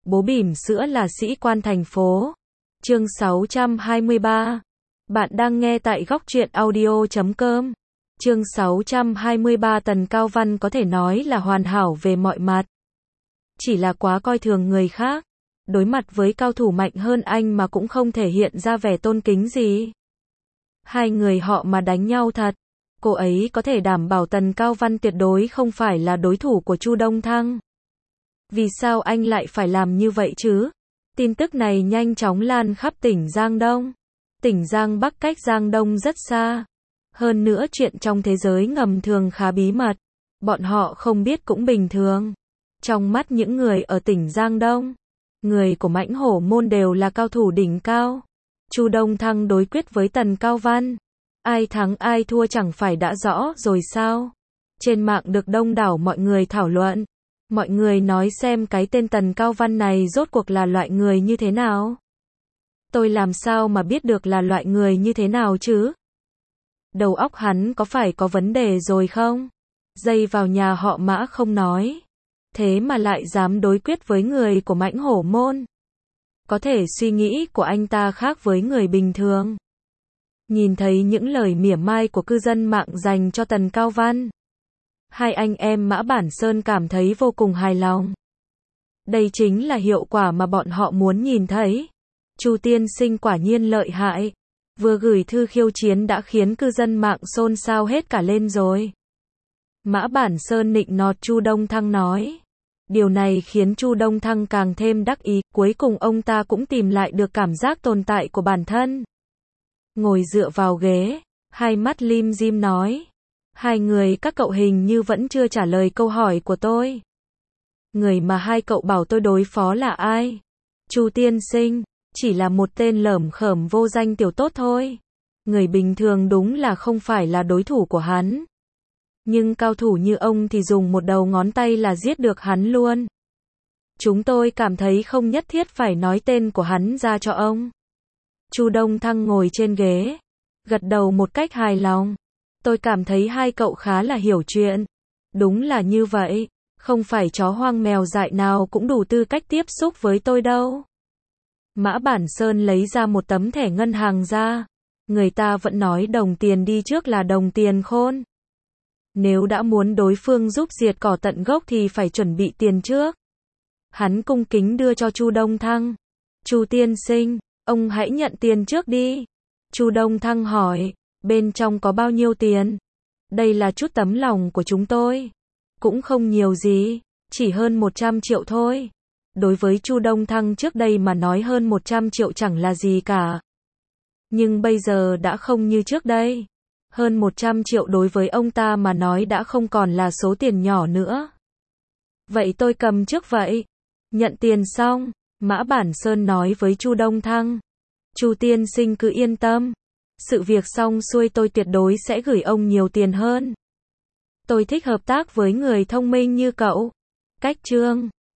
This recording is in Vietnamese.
Bố bỉm sữa là sĩ quan thành phố. Chương 623. Bạn đang nghe tại góc truyện audio.com. Chương 623. Tần Cao Văn có thể nói là hoàn hảo về mọi mặt. Chỉ là quá coi thường người khác. Đối mặt với cao thủ mạnh hơn anh mà cũng không thể hiện ra vẻ tôn kính gì. Hai người họ mà đánh nhau thật, cô ấy có thể đảm bảo Tần Cao Văn tuyệt đối không phải là đối thủ của Chu Đông Thăng. Vì sao anh lại phải làm như vậy chứ? Tin tức này nhanh chóng lan khắp tỉnh Giang Đông. Tỉnh Giang Bắc cách Giang Đông rất xa. Hơn nữa chuyện trong thế giới ngầm thường khá bí mật. Bọn họ không biết cũng bình thường. Trong mắt những người ở tỉnh Giang Đông, người của Mãnh Hổ Môn đều là cao thủ đỉnh cao. Chu Đông Thăng đối quyết với Tần Cao Văn. Ai thắng ai thua chẳng phải đã rõ rồi sao? Trên mạng được đông đảo mọi người thảo luận. Mọi người nói xem cái tên Tần Cao Văn này rốt cuộc là loại người như thế nào? Tôi làm sao mà biết được là loại người như thế nào chứ? Đầu óc hắn có phải có vấn đề rồi không? Dây vào nhà họ Mã không nói. Thế mà lại dám đối quyết với người của Mãnh Hổ Môn. Có thể suy nghĩ của anh ta khác với người bình thường. Nhìn thấy những lời mỉa mai của cư dân mạng dành cho Tần Cao Văn, hai anh em Mã Bản Sơn cảm thấy vô cùng hài lòng. Đây chính là hiệu quả mà bọn họ muốn nhìn thấy. Chu tiên sinh quả nhiên lợi hại. Vừa gửi thư khiêu chiến đã khiến cư dân mạng xôn xao hết cả lên rồi. Mã Bản Sơn nịnh nọt Chu Đông Thăng nói. Điều này khiến Chu Đông Thăng càng thêm đắc ý, cuối cùng ông ta cũng tìm lại được cảm giác tồn tại của bản thân. Ngồi dựa vào ghế, hai mắt lim dim nói. Hai người các cậu hình như vẫn chưa trả lời câu hỏi của tôi. Người mà hai cậu bảo tôi đối phó là ai? Chu tiên sinh, chỉ là một tên lởm khởm vô danh tiểu tốt thôi. Người bình thường đúng là không phải là đối thủ của hắn. Nhưng cao thủ như ông thì dùng một đầu ngón tay là giết được hắn luôn. Chúng tôi cảm thấy không nhất thiết phải nói tên của hắn ra cho ông. Chu Đông Thăng ngồi trên ghế, gật đầu một cách hài lòng. Tôi cảm thấy hai cậu khá là hiểu chuyện. Đúng là như vậy, không phải chó hoang mèo dại nào cũng đủ tư cách tiếp xúc với tôi đâu. Mã Bản Sơn lấy ra một tấm thẻ ngân hàng ra. Người ta vẫn nói đồng tiền đi trước là đồng tiền khôn. Nếu đã muốn đối phương giúp diệt cỏ tận gốc thì phải chuẩn bị tiền trước. Hắn cung kính đưa cho Chu Đông Thăng. Chu tiên sinh, ông hãy nhận tiền trước đi. Chu Đông Thăng hỏi, bên trong có bao nhiêu tiền? Đây là chút tấm lòng của chúng tôi. Cũng không nhiều gì, chỉ hơn 100 triệu thôi. Đối với Chu Đông Thăng trước đây mà nói hơn 100 triệu chẳng là gì cả. Nhưng bây giờ đã không như trước đây. Hơn 100 triệu đối với ông ta mà nói đã không còn là số tiền nhỏ nữa. Vậy tôi cầm trước vậy. Nhận tiền xong, Mã Bản Sơn nói với Chu Đông Thăng. Chu tiên sinh cứ yên tâm. Sự việc xong xuôi tôi tuyệt đối sẽ gửi ông nhiều tiền hơn. Tôi thích hợp tác với người thông minh như cậu. Cách chương